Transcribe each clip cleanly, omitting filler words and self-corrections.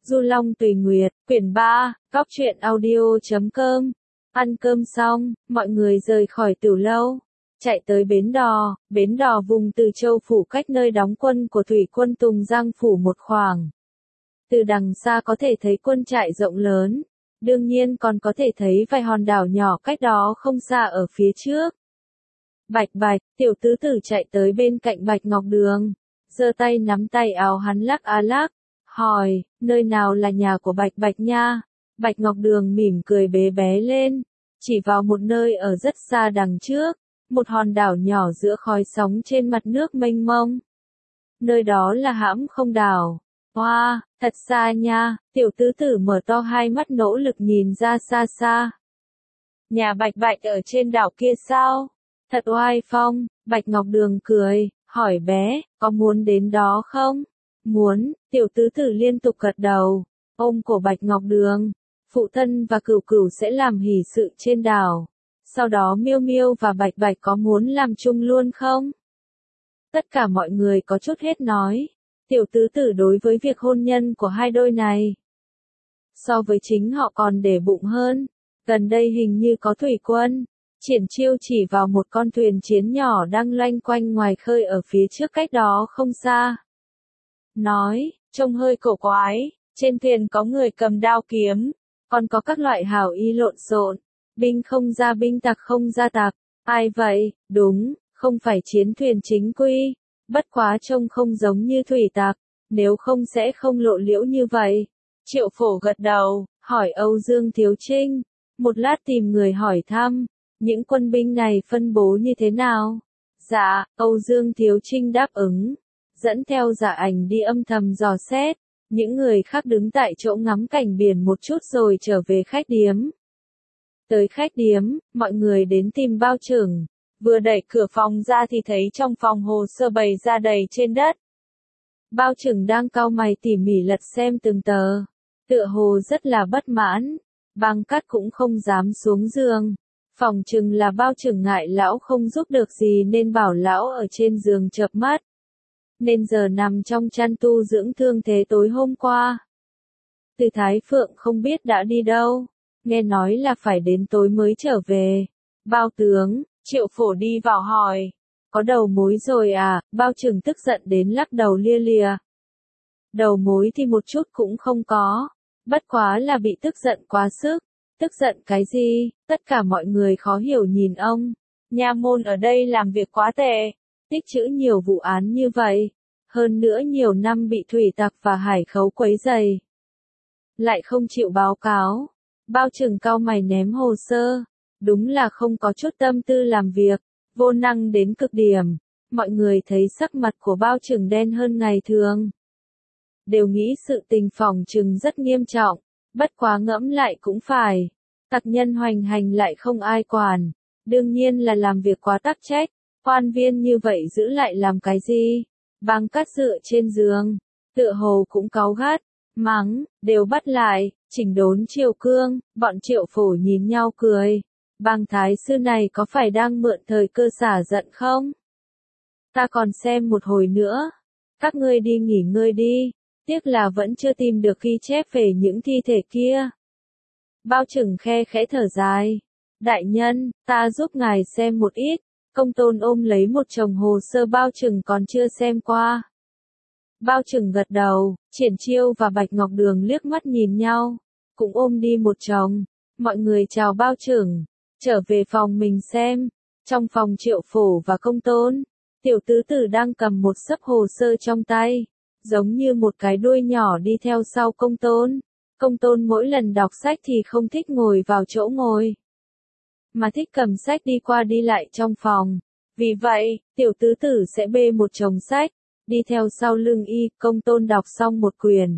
Du Long Tùy Nguyệt, quyển 3, Góc truyện audio.com. Ăn cơm xong, mọi người rời khỏi tiểu lâu, chạy tới bến đò vùng Từ Châu phủ cách nơi đóng quân của thủy quân Tùng Giang phủ một khoảng. Từ đằng xa có thể thấy quân trại rộng lớn, đương nhiên còn có thể thấy vài hòn đảo nhỏ cách đó không xa ở phía trước. Bạch Bạch, tiểu tứ tử chạy tới bên cạnh Bạch Ngọc Đường, giơ tay nắm tay áo hắn lắc á lắc, hỏi, nơi nào là nhà của Bạch Bạch nha? Bạch Ngọc Đường mỉm cười bế bé lên, chỉ vào một nơi ở rất xa đằng trước, một hòn đảo nhỏ giữa khói sóng trên mặt nước mênh mông. Nơi đó là Hãm Không đảo. Wow, thật xa nha, tiểu tứ tử mở to hai mắt nỗ lực nhìn ra xa xa. Nhà Bạch Bạch ở trên đảo kia sao? Thật oai phong, Bạch Ngọc Đường cười, hỏi bé, có muốn đến đó không? Muốn, tiểu tứ tử liên tục gật đầu, ôm cổ Bạch Ngọc Đường. Phụ thân và Cửu Cửu sẽ làm hỷ sự trên đảo. Sau đó Miêu Miêu và Bạch Bạch có muốn làm chung luôn không? Tất cả mọi người có chút hết nói. Tiểu tứ tử đối với việc hôn nhân của hai đôi này, so với chính họ còn để bụng hơn. Gần đây hình như có thủy quân, triển chiêu chỉ vào một con thuyền chiến nhỏ đang loanh quanh ngoài khơi ở phía trước cách đó không xa. Nói, trông hơi cổ quái, trên thuyền có người cầm đao kiếm, còn có các loại hào y lộn xộn, binh không ra binh tặc không ra tặc. Ai vậy? Đúng, không phải chiến thuyền chính quy, bất quá trông không giống như thủy tặc, nếu không sẽ không lộ liễu như vậy. Triệu Phổ gật đầu, hỏi Âu Dương Thiếu Trinh, một lát tìm người hỏi thăm, những quân binh này phân bố như thế nào? Dạ, Âu Dương Thiếu Trinh đáp ứng, dẫn theo Dạ Ảnh đi âm thầm dò xét, những người khác đứng tại chỗ ngắm cảnh biển một chút rồi trở về khách điếm. Tới khách điếm, mọi người đến tìm Bao Chừng, vừa đẩy cửa phòng ra thì thấy trong phòng hồ sơ bày ra đầy trên đất. Bao Chừng đang cau mày tỉ mỉ lật xem từng tờ, tựa hồ rất là bất mãn, Băng Cát cũng không dám xuống giường. Phòng chừng là Bao Chừng ngại lão không giúp được gì nên bảo lão ở trên giường chợp mắt. Nên giờ nằm trong chăn tu dưỡng thương thế tối hôm qua. Từ Thái Phượng không biết đã đi đâu, nghe nói là phải đến tối mới trở về. Bao tướng, Triệu Phổ đi vào hỏi, có đầu mối rồi à? Bao Chừng tức giận đến lắc đầu lia lịa. Đầu mối thì một chút cũng không có, bất quá là bị tức giận quá sức. Tức giận cái gì? Tất cả mọi người khó hiểu nhìn ông. Nha môn ở đây làm việc quá tệ, tích trữ nhiều vụ án như vậy, hơn nữa nhiều năm bị thủy tặc và hải khấu quấy rầy, lại không chịu báo cáo. Bao Chừng cau mày ném hồ sơ, đúng là không có chút tâm tư làm việc, vô năng đến cực điểm. Mọi người thấy sắc mặt của Bao Chừng đen hơn ngày thường, đều nghĩ sự tình phỏng chừng rất nghiêm trọng, bất quá ngẫm lại cũng phải, tặc nhân hoành hành lại không ai quản, đương nhiên là làm việc quá tắc trách, quan viên như vậy giữ lại làm cái gì? Băng Cát dựa trên giường, tựa hồ cũng cáu gắt, mắng, đều bắt lại, chỉnh đốn Triều Cương. Bọn Triệu Phổ nhìn nhau cười, Băng Thái sư này có phải đang mượn thời cơ xả giận không? Ta còn xem một hồi nữa, các ngươi đi nghỉ ngơi đi, tiếc là vẫn chưa tìm được ghi chép về những thi thể kia. Bao Chừng khe khẽ thở dài, đại nhân, ta giúp ngài xem một ít. Công Tôn ôm lấy một chồng hồ sơ Bao Chừng còn chưa xem qua. Bao Chừng gật đầu, Triển Chiêu và Bạch Ngọc Đường liếc mắt nhìn nhau, cũng ôm đi một chồng. Mọi người chào Bao Chừng, trở về phòng mình xem. Trong phòng Triệu Phổ và Công Tôn, tiểu tứ tử đang cầm một xấp hồ sơ trong tay, giống như một cái đuôi nhỏ đi theo sau Công Tôn. Công Tôn mỗi lần đọc sách thì không thích ngồi vào chỗ ngồi, mà thích cầm sách đi qua đi lại trong phòng. Vì vậy, tiểu tứ tử sẽ bê một chồng sách, đi theo sau lưng y. Công Tôn đọc xong một quyển,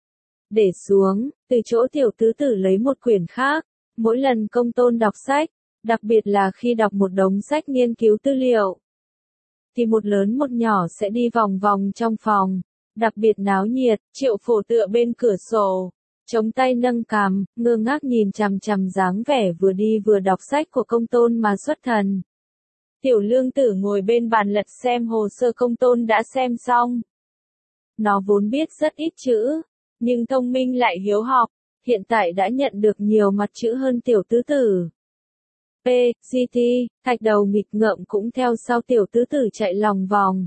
để xuống, từ chỗ tiểu tứ tử lấy một quyển khác. Mỗi lần Công Tôn đọc sách, đặc biệt là khi đọc một đống sách nghiên cứu tư liệu, thì một lớn một nhỏ sẽ đi vòng vòng trong phòng, đặc biệt náo nhiệt. Triệu Phổ tựa bên cửa sổ, chống tay nâng cằm, ngơ ngác nhìn chằm chằm dáng vẻ vừa đi vừa đọc sách của Công Tôn mà xuất thần. Tiểu Lương Tử ngồi bên bàn lật xem hồ sơ Công Tôn đã xem xong. Nó vốn biết rất ít chữ, nhưng thông minh lại hiếu học, hiện tại đã nhận được nhiều mặt chữ hơn tiểu tứ tử. GT, thạch đầu nghịch ngợm cũng theo sau tiểu tứ tử chạy lòng vòng.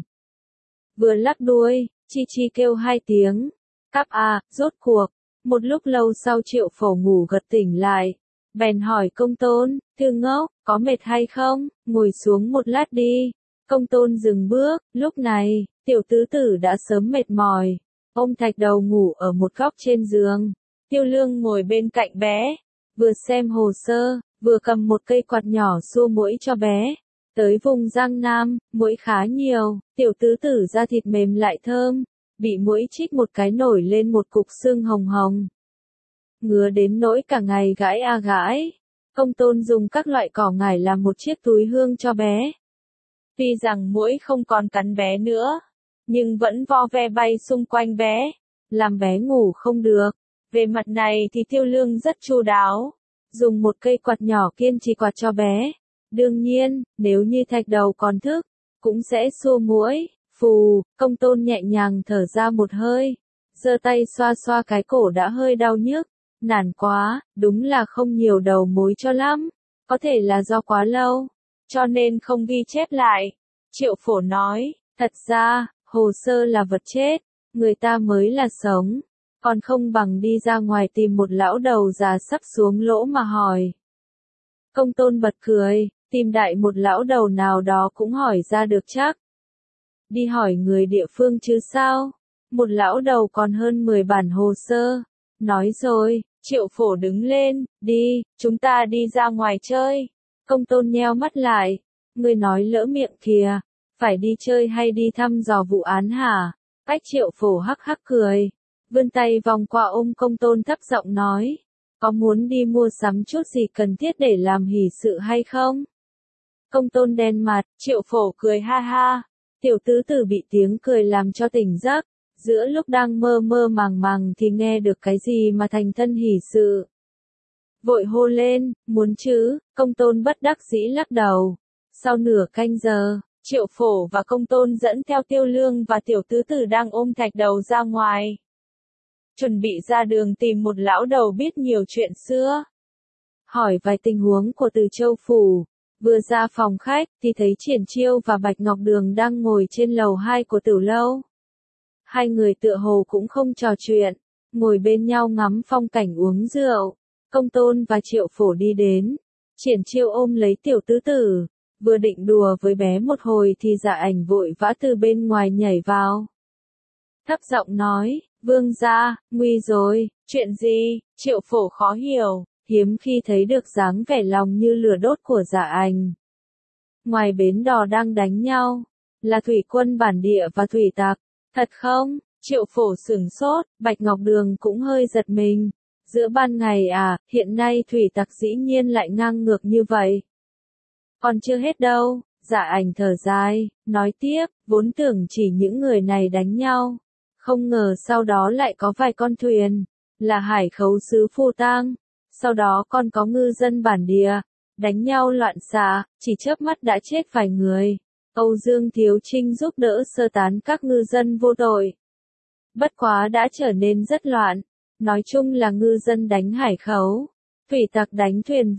Vừa lắc đuôi, chi chi kêu 2 tiếng. Cáp à, rốt cuộc. Một lúc lâu sau Triệu Phổ ngủ gật tỉnh lại. Bèn hỏi Công Tôn, Thư ngốc, có mệt hay không, ngồi xuống một lát đi. Công Tôn dừng bước, lúc này, tiểu tứ tử đã sớm mệt mỏi. Ôm thạch đầu ngủ ở một góc trên giường. Tiêu Lương ngồi bên cạnh bé, vừa xem hồ sơ, vừa cầm một cây quạt nhỏ xua muỗi cho bé. Tới vùng Giang Nam, muỗi khá nhiều, tiểu tứ tử da thịt mềm lại thơm, bị muỗi chích một cái nổi lên một cục xương hồng hồng. Ngứa đến nỗi cả ngày gãi a gãi. Công Tôn dùng các loại cỏ ngải làm một chiếc túi hương cho bé. Tuy rằng muỗi không còn cắn bé nữa, nhưng vẫn vo ve bay xung quanh bé, làm bé ngủ không được. Về mặt này thì Tiêu Lương rất chu đáo, dùng một cây quạt nhỏ kiên trì quạt cho bé. Đương nhiên, nếu như thạch đầu còn thức, cũng sẽ xua muỗi. Phù, Công Tôn nhẹ nhàng thở ra một hơi, giơ tay xoa xoa cái cổ đã hơi đau nhức. Nản quá, đúng là không nhiều đầu mối cho lắm, có thể là do quá lâu, cho nên không ghi chép lại. Triệu Phổ nói, thật ra, hồ sơ là vật chết, người ta mới là sống, còn không bằng đi ra ngoài tìm một lão đầu già sắp xuống lỗ mà hỏi. Công Tôn bật cười, tìm đại một lão đầu nào đó cũng hỏi ra được chắc. Đi hỏi người địa phương chứ sao, một lão đầu còn hơn 10 bản hồ sơ. Nói rồi, Triệu Phổ đứng lên, đi, chúng ta đi ra ngoài chơi. Công Tôn nheo mắt lại, ngươi nói lỡ miệng kìa, phải đi chơi hay đi thăm dò vụ án hả? Cách Triệu Phổ hắc hắc cười, vươn tay vòng qua ôm Công Tôn thấp giọng nói, có muốn đi mua sắm chút gì cần thiết để làm hỷ sự hay không? Công Tôn đen mặt, Triệu Phổ cười ha ha, tiểu tứ tử bị tiếng cười làm cho tỉnh giấc. Giữa lúc đang mơ mơ màng màng thì nghe được cái gì mà thành thân hỷ sự. Vội hô lên, muốn chứ, Công Tôn bất đắc dĩ lắc đầu. Sau nửa canh giờ, Triệu Phổ và Công Tôn dẫn theo Tiêu Lương và tiểu tứ tử đang ôm thạch đầu ra ngoài. Chuẩn bị ra đường tìm một lão đầu biết nhiều chuyện xưa. Hỏi vài tình huống của Từ Châu Phủ. Vừa ra phòng khách thì thấy Triển Chiêu và Bạch Ngọc Đường đang ngồi trên lầu 2 của tiểu lâu. Hai người tựa hồ cũng không trò chuyện, ngồi bên nhau ngắm phong cảnh uống rượu. Công Tôn và Triệu Phổ đi đến. Triển Chiêu ôm lấy tiểu tứ tử, vừa định đùa với bé một hồi thì Dạ Ảnh vội vã từ bên ngoài nhảy vào. Thấp giọng nói, vương gia, nguy rồi, chuyện gì? Triệu Phổ khó hiểu, hiếm khi thấy được dáng vẻ lòng như lửa đốt của Dạ Ảnh. Ngoài bến đò đang đánh nhau, là thủy quân bản địa và thủy tặc. Thật không? Triệu Phổ sửng sốt, Bạch Ngọc Đường cũng hơi giật mình. Giữa ban ngày à, hiện nay thủy tặc dĩ nhiên lại ngang ngược như vậy. Còn chưa hết đâu, Dạ Ảnh thở dài, nói tiếp, vốn tưởng chỉ những người này đánh nhau. Không ngờ sau đó lại có vài con thuyền, là hải khấu sứ Phù Tang. Sau đó còn có ngư dân bản địa, đánh nhau loạn xạ, chỉ chớp mắt đã chết vài người. Âu Dương Thiếu Trinh giúp đỡ sơ tán các ngư dân vô tội. Bất quá đã trở nên rất loạn. Nói chung là ngư dân đánh hải khấu, thủy tặc đánh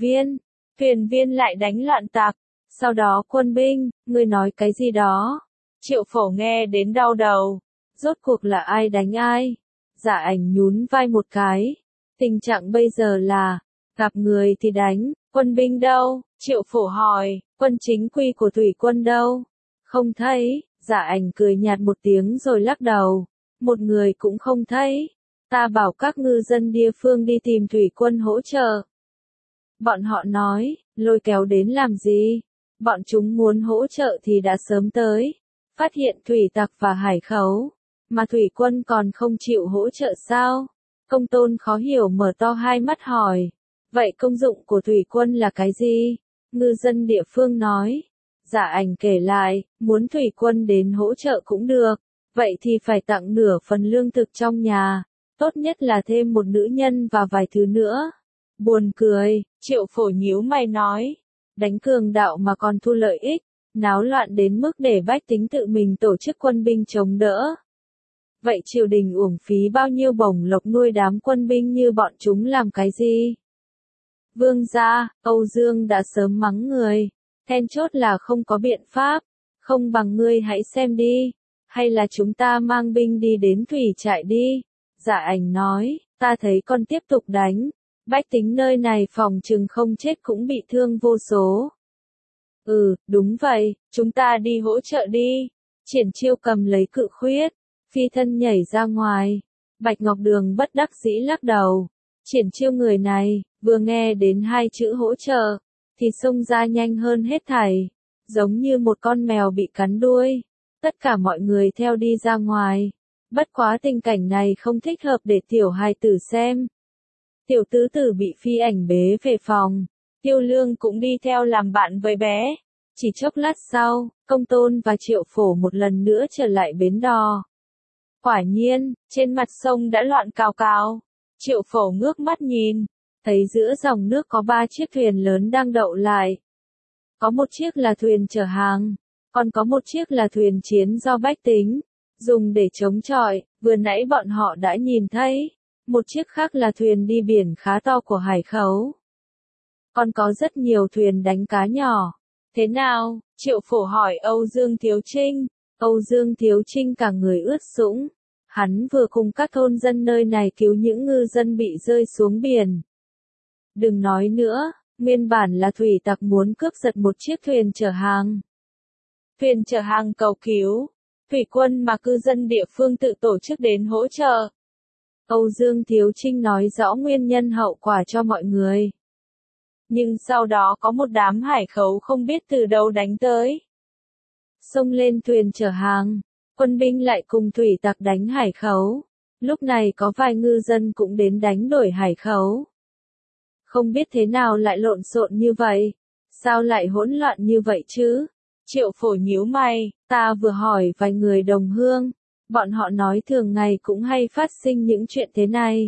thuyền viên lại đánh loạn tặc. Sau đó quân binh, ngươi nói cái gì đó? Triệu Phổ nghe đến đau đầu. Rốt cuộc là ai đánh ai? Dạ Ảnh nhún vai một cái. Tình trạng bây giờ là, gặp người thì đánh, quân binh đâu? Triệu Phổ hỏi, quân chính quy của thủy quân đâu? Không thấy. Dạ Ảnh cười nhạt một tiếng rồi lắc đầu. Một người cũng không thấy. Ta bảo các ngư dân địa phương đi tìm thủy quân hỗ trợ. Bọn họ nói, lôi kéo đến làm gì? Bọn chúng muốn hỗ trợ thì đã sớm tới. Phát hiện thủy tặc và hải khấu. Mà thủy quân còn không chịu hỗ trợ sao? Công Tôn khó hiểu mở to hai mắt hỏi. Vậy công dụng của thủy quân là cái gì? Ngư dân địa phương nói. Dạ Ảnh kể lại, muốn thủy quân đến hỗ trợ cũng được. Vậy thì phải tặng nửa phần lương thực trong nhà. Tốt nhất là thêm một nữ nhân và vài thứ nữa. Buồn cười, Triệu Phổ nhíu mày nói. Đánh cường đạo mà còn thu lợi ích. Náo loạn đến mức để bách tính tự mình tổ chức quân binh chống đỡ. Vậy triều đình uổng phí bao nhiêu bổng lộc nuôi đám quân binh như bọn chúng làm cái gì? Vương gia, Âu Dương đã sớm mắng người. Then chốt là không có biện pháp. Không bằng ngươi hãy xem đi. Hay là chúng ta mang binh đi đến thủy trại đi. Dạ Ảnh nói, ta thấy con tiếp tục đánh. Bách tính nơi này phòng chừng không chết cũng bị thương vô số. Đúng vậy, chúng ta đi hỗ trợ đi. Triển Chiêu cầm lấy cự khuyết, phi thân nhảy ra ngoài. Bạch Ngọc Đường bất đắc dĩ lắc đầu. Triển Chiêu người này, vừa nghe đến hai chữ hỗ trợ, thì xông ra nhanh hơn hết thảy. Giống như một con mèo bị cắn đuôi. Tất cả mọi người theo đi ra ngoài. Bất quá tình cảnh này không thích hợp để tiểu hài tử xem. Tiểu tứ tử bị phi ảnh bế về phòng. Tiêu Lương cũng đi theo làm bạn với bé. Chỉ chốc lát sau, Công Tôn và Triệu Phổ một lần nữa trở lại bến đò. Quả nhiên, trên mặt sông đã loạn cào cào. Triệu Phổ ngước mắt nhìn, thấy giữa dòng nước có 3 chiếc thuyền lớn đang đậu lại. Có một chiếc là thuyền chở hàng, còn có một chiếc là thuyền chiến do bách tính dùng để chống chọi, vừa nãy bọn họ đã nhìn thấy. Một chiếc khác là thuyền đi biển khá to của Hải Khấu. Còn có rất nhiều thuyền đánh cá nhỏ. Thế nào? Triệu Phổ hỏi Âu Dương Thiếu Trinh. Âu Dương Thiếu Trinh cả người ướt sũng. Hắn vừa cùng các thôn dân nơi này cứu những ngư dân bị rơi xuống biển. Đừng nói nữa, nguyên bản là thủy tặc muốn cướp giật một chiếc thuyền chở hàng. Thuyền chở hàng cầu cứu. Thủy quân mà cư dân địa phương tự tổ chức đến hỗ trợ. Âu Dương Thiếu Trinh nói rõ nguyên nhân hậu quả cho mọi người. Nhưng sau đó có một đám Hải Khấu không biết từ đâu đánh tới. Xông lên thuyền chở hàng, quân binh lại cùng thủy tặc đánh Hải Khấu. Lúc này có vài ngư dân cũng đến đánh đổi Hải Khấu. Không biết thế nào lại lộn xộn như vậy, sao lại hỗn loạn như vậy chứ? Triệu Phổ nhíu mày, ta vừa hỏi vài người đồng hương, bọn họ nói thường ngày cũng hay phát sinh những chuyện thế này.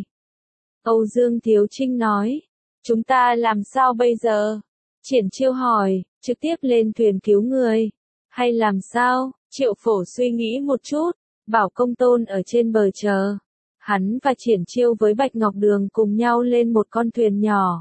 Âu Dương Thiếu Trinh nói, chúng ta làm sao bây giờ? Triển Chiêu hỏi, trực tiếp lên thuyền cứu người, hay làm sao? Triệu Phổ suy nghĩ một chút, bảo Công Tôn ở trên bờ chờ. Hắn và Triển Chiêu với Bạch Ngọc Đường cùng nhau lên một con thuyền nhỏ.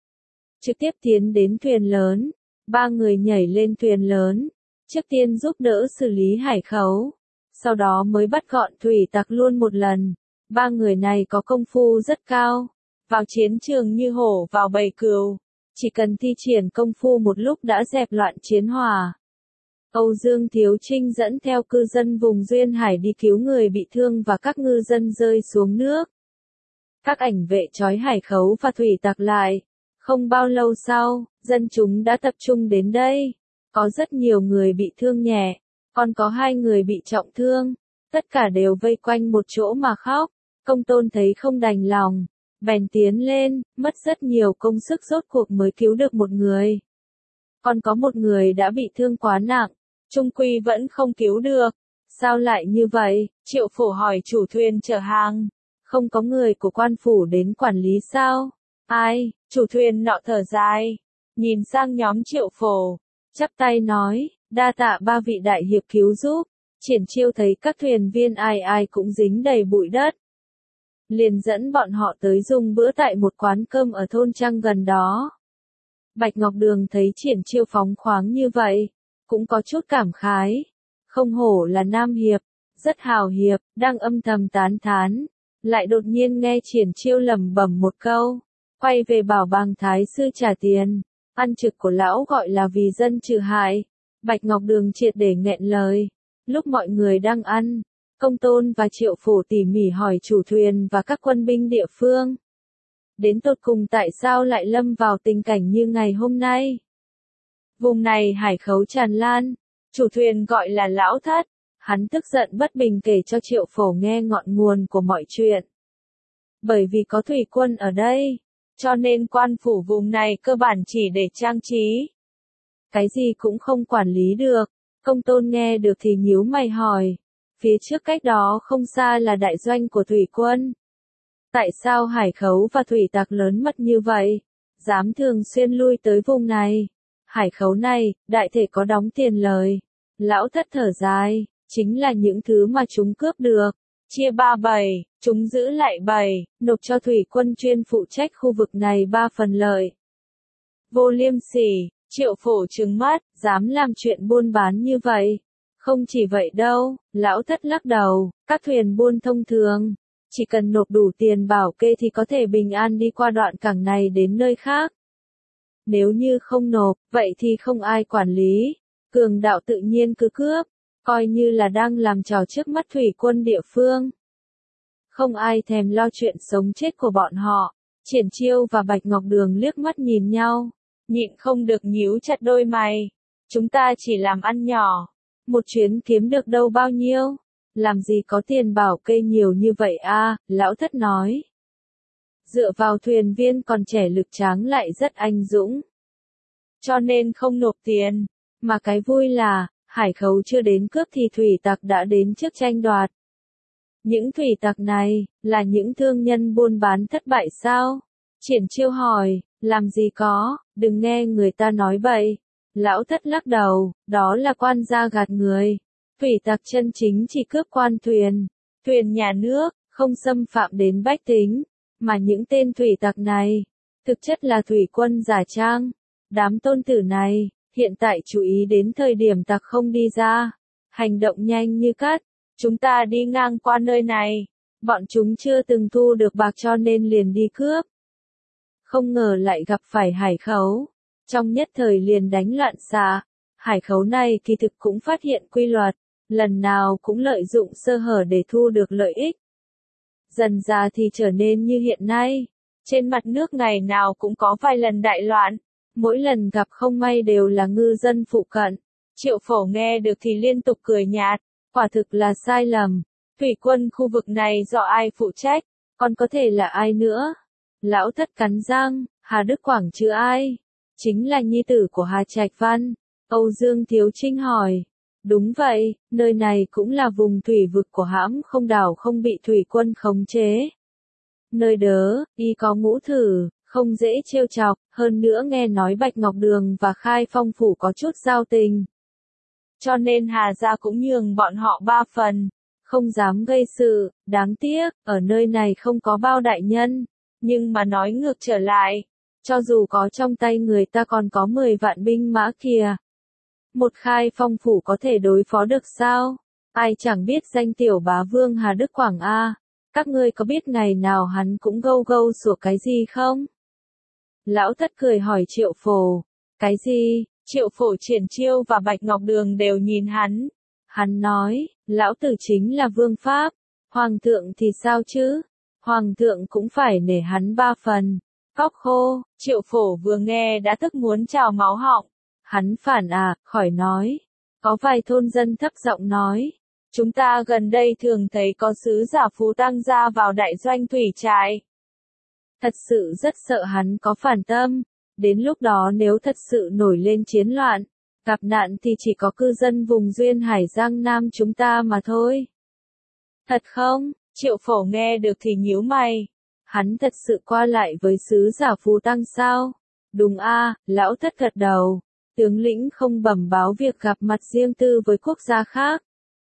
Trực tiếp tiến đến thuyền lớn, 3 người nhảy lên thuyền lớn, trước tiên giúp đỡ xử lý Hải Khấu, sau đó mới bắt gọn thủy tặc luôn một lần. 3 người này có công phu rất cao, vào chiến trường như hổ vào bầy cừu, chỉ cần thi triển công phu một lúc đã dẹp loạn chiến hỏa. Âu Dương Thiếu Trinh dẫn theo cư dân vùng Duyên Hải đi cứu người bị thương và các ngư dân rơi xuống nước. Các ảnh vệ trói Hải Khấu và thủy tặc lại. Không bao lâu sau, dân chúng đã tập trung đến đây. Có rất nhiều người bị thương nhẹ, còn có 2 người bị trọng thương. Tất cả đều vây quanh một chỗ mà khóc. Công Tôn thấy không đành lòng, bèn tiến lên, mất rất nhiều công sức rốt cuộc mới cứu được một người. Còn có một người đã bị thương quá nặng, chung quy vẫn không cứu được. Sao lại như vậy? Triệu Phổ hỏi chủ thuyền chở hàng. Không có người của quan phủ đến quản lý sao? Ai? Chủ thuyền nọ thở dài, nhìn sang nhóm Triệu Phổ, chắp tay nói, đa tạ 3 vị đại hiệp cứu giúp. Triển Chiêu thấy các thuyền viên ai ai cũng dính đầy bụi đất, liền dẫn bọn họ tới dùng bữa tại một quán cơm ở thôn Trăng gần đó. Bạch Ngọc Đường thấy Triển Chiêu phóng khoáng như vậy, cũng có chút cảm khái. Không hổ là Nam Hiệp, rất hào hiệp, đang âm thầm tán thán, lại đột nhiên nghe Triển Chiêu lẩm bẩm một câu, quay về bảo Bàng Thái sư trả tiền, ăn trực của lão gọi là vì dân trừ hại. Bạch Ngọc Đường triệt để nghẹn lời. Lúc mọi người đang ăn, Công Tôn và Triệu Phổ tỉ mỉ hỏi chủ thuyền và các quân binh địa phương. Đến tột cùng tại sao lại lâm vào tình cảnh như ngày hôm nay? Vùng này Hải Khấu tràn lan, chủ thuyền gọi là Lão Thất, hắn tức giận bất bình kể cho Triệu Phổ nghe ngọn nguồn của mọi chuyện. Bởi vì có thủy quân ở đây, cho nên quan phủ vùng này cơ bản chỉ để trang trí. Cái gì cũng không quản lý được. Công Tôn nghe được thì nhíu mày hỏi. Phía trước cách đó không xa là đại doanh của thủy quân. Tại sao Hải Khấu và thủy tặc lớn mật như vậy, dám thường xuyên lui tới vùng này? Hải Khấu này, đại thể có đóng tiền lời. Lão Thất thở dài, chính là những thứ mà chúng cướp được. chia 3 bầy, chúng giữ lại bầy, nộp cho thủy quân chuyên phụ trách khu vực này 3 phần lợi. Vô liêm sỉ, Triệu Phổ trừng mắt, dám làm chuyện buôn bán như vậy. Không chỉ vậy đâu, lão thất lắc đầu, các thuyền buôn thông thường, chỉ cần nộp đủ tiền bảo kê thì có thể bình an đi qua đoạn cảng này đến nơi khác. Nếu như không nộp, vậy thì không ai quản lý, cường đạo tự nhiên cứ cướp, coi như là đang làm trò trước mắt thủy quân địa phương. Không ai thèm lo chuyện sống chết của bọn họ. Triển Chiêu và Bạch Ngọc Đường liếc mắt nhìn nhau, nhịn không được nhíu chặt đôi mày. Chúng ta chỉ làm ăn nhỏ, một chuyến kiếm được đâu bao nhiêu, làm gì có tiền bảo kê nhiều như vậy a, lão thất nói. Dựa vào thuyền viên còn trẻ lực tráng lại rất anh dũng, cho nên không nộp tiền, mà cái vui là, hải khấu chưa đến cướp thì thủy tặc đã đến trước tranh đoạt. Những thủy tặc này, là những thương nhân buôn bán thất bại sao? Triển Chiêu hỏi, làm gì có, đừng nghe người ta nói bậy. Lão thất lắc đầu, đó là quan gia gạt người. Thủy tặc chân chính chỉ cướp quan thuyền, thuyền nhà nước, không xâm phạm đến bách tính. Mà những tên thủy tặc này, thực chất là thủy quân giả trang. Đám tôn tử này, hiện tại chú ý đến thời điểm tặc không đi ra. Hành động nhanh như cắt. Chúng ta đi ngang qua nơi này, bọn chúng chưa từng thu được bạc cho nên liền đi cướp. Không ngờ lại gặp phải hải khấu, trong nhất thời liền đánh loạn xạ. Hải khấu này kỳ thực cũng phát hiện quy luật, lần nào cũng lợi dụng sơ hở để thu được lợi ích. Dần ra thì trở nên như hiện nay, trên mặt nước ngày nào cũng có vài lần đại loạn, mỗi lần gặp không may đều là ngư dân phụ cận. Triệu Phổ nghe được thì liên tục cười nhạt. Quả thực là sai lầm. Thủy quân khu vực này do ai phụ trách, còn có thể là ai nữa? Lão thất cắn răng, Hà Đức Quảng chứ ai? Chính là nhi tử của Hà Trạch Văn. Âu Dương Thiếu Trinh hỏi. Đúng vậy, nơi này cũng là vùng thủy vực của hãm không đảo không bị thủy quân khống chế. Nơi đó, y có ngũ thử, không dễ trêu chọc, hơn nữa nghe nói Bạch Ngọc Đường và Khai Phong Phủ có chút giao tình. Cho nên Hà gia cũng nhường bọn họ 3 phần, không dám gây sự, đáng tiếc, ở nơi này không có bao đại nhân, nhưng mà nói ngược trở lại, cho dù có trong tay người ta còn có 10 vạn binh mã kìa. Một Khai Phong Phủ có thể đối phó được sao? Ai chẳng biết danh tiểu bá vương Hà Đức Quảng a, các ngươi có biết ngày nào hắn cũng gâu gâu sủa cái gì không? Lão thất cười hỏi Triệu Phổ, cái gì? Triệu Phổ, Triển Chiêu và Bạch Ngọc Đường đều nhìn hắn. Hắn nói, lão tử chính là vương pháp. Hoàng thượng thì sao chứ? Hoàng thượng cũng phải nể hắn 3 phần. Cóc khô, Triệu Phổ vừa nghe đã tức muốn trào máu họng. Hắn phản khỏi nói. Có vài thôn dân thấp giọng nói. Chúng ta gần đây thường thấy có sứ giả Phú Tăng ra vào đại doanh thủy trại. Thật sự rất sợ hắn có phản tâm. Đến lúc đó nếu thật sự nổi lên chiến loạn, gặp nạn thì chỉ có cư dân vùng duyên hải Giang Nam chúng ta mà thôi. Thật không? Triệu Phổ nghe được thì nhíu mày. Hắn thật sự qua lại với sứ giả Phú Tăng sao? Đúng a, lão thất gật đầu. Tướng lĩnh không bẩm báo việc gặp mặt riêng tư với quốc gia khác.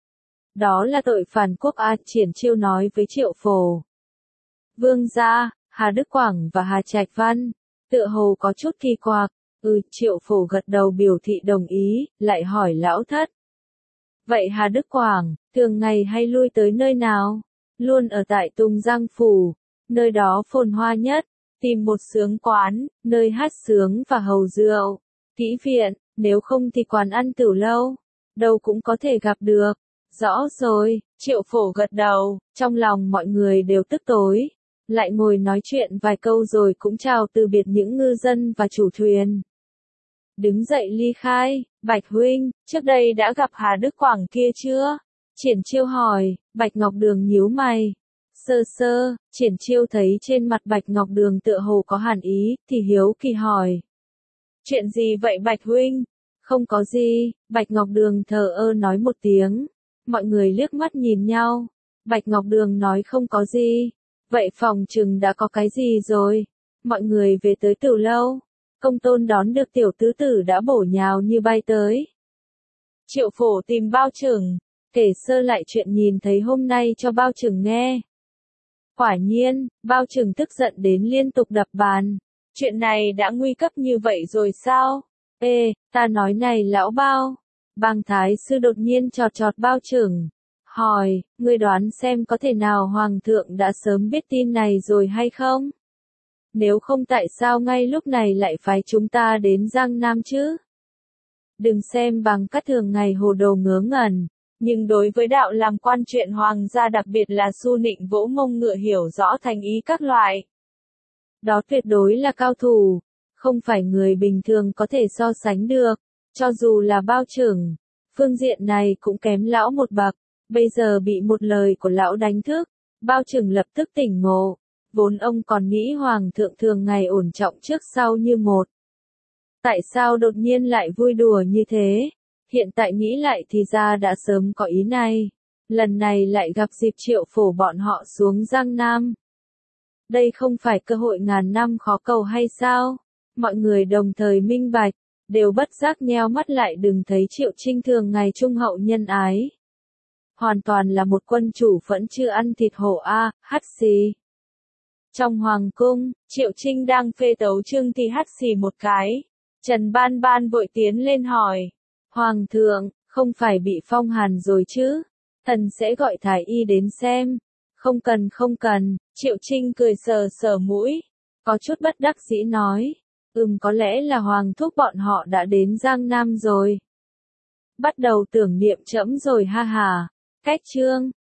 Đó là tội phản quốc a, Triển Chiêu nói với Triệu Phổ. Vương gia, Hà Đức Quảng và Hà Trạch Văn. Tựa hồ có chút kỳ quặc, Triệu Phổ gật đầu biểu thị đồng ý, lại hỏi lão thất. Vậy Hà Đức Quảng, thường ngày hay lui tới nơi nào? Luôn ở tại Tùng Giang Phủ, nơi đó phồn hoa nhất, tìm một xướng quán, nơi hát sướng và hầu rượu, kỹ viện, nếu không thì quán ăn tửu lâu, đâu cũng có thể gặp được. Rõ rồi, Triệu Phổ gật đầu, trong lòng mọi người đều tức tối. Lại ngồi nói chuyện vài câu rồi cũng chào từ biệt những ngư dân và chủ thuyền. Đứng dậy ly khai, Bạch huynh, trước đây đã gặp Hà Đức Quảng kia chưa? Triển Chiêu hỏi, Bạch Ngọc Đường nhíu mày. Sơ sơ, Triển Chiêu thấy trên mặt Bạch Ngọc Đường tựa hồ có hàn ý, thì hiếu kỳ hỏi. Chuyện gì vậy Bạch huynh? Không có gì, Bạch Ngọc Đường thờ ơ nói một tiếng. Mọi người liếc mắt nhìn nhau. Bạch Ngọc Đường nói không có gì. Vậy phòng chừng đã có cái gì rồi? Mọi người về tới Tửu lâu. Công tôn đón được tiểu tứ tử đã bổ nhào như bay tới. Triệu Phổ tìm bao trưởng. kể sơ lại chuyện nhìn thấy hôm nay cho bao trưởng nghe. Quả nhiên, bao trưởng tức giận đến liên tục đập bàn. Chuyện này đã nguy cấp như vậy rồi sao? Ê, ta nói này lão bao. Bàng thái sư đột nhiên chọt chọt bao trưởng. Hỏi, ngươi đoán xem có thể nào hoàng thượng đã sớm biết tin này rồi hay không? Nếu không tại sao ngay lúc này lại phái chúng ta đến Giang Nam chứ? Đừng xem Bàng Cát thường ngày hồ đồ ngớ ngẩn, nhưng đối với đạo làm quan chuyện hoàng gia đặc biệt là Su Nịnh vỗ mông ngựa hiểu rõ thành ý các loại. Đó tuyệt đối là cao thủ, không phải người bình thường có thể so sánh được, cho dù là bao trưởng, phương diện này cũng kém lão một bậc, bây giờ bị một lời của lão đánh thức, bao trưởng lập tức tỉnh ngộ, vốn ông còn nghĩ hoàng thượng thường ngày ổn trọng trước sau như một. Tại sao đột nhiên lại vui đùa như thế? Hiện tại nghĩ lại thì ra đã sớm có ý này, lần này lại gặp dịp triệu phổ bọn họ xuống Giang Nam. Đây không phải cơ hội ngàn năm khó cầu hay sao? Mọi người đồng thời minh bạch, đều bất giác nheo mắt lại đừng thấy Triệu Trinh thường ngày trung hậu nhân ái. Hoàn toàn là một quân chủ vẫn chưa ăn thịt hổ a, hắt xì. Trong hoàng cung, Triệu Trinh đang phê tấu chương thì hắt xì một cái. Trần Ban Ban vội tiến lên hỏi. Hoàng thượng, không phải bị phong hàn rồi chứ? Thần sẽ gọi thái y đến xem. Không cần, Triệu Trinh cười sờ sờ mũi. Có chút bất đắc dĩ nói. Có lẽ là hoàng thúc bọn họ đã đến Giang Nam rồi. Bắt đầu tưởng niệm trẫm rồi ha hà. Cách chương.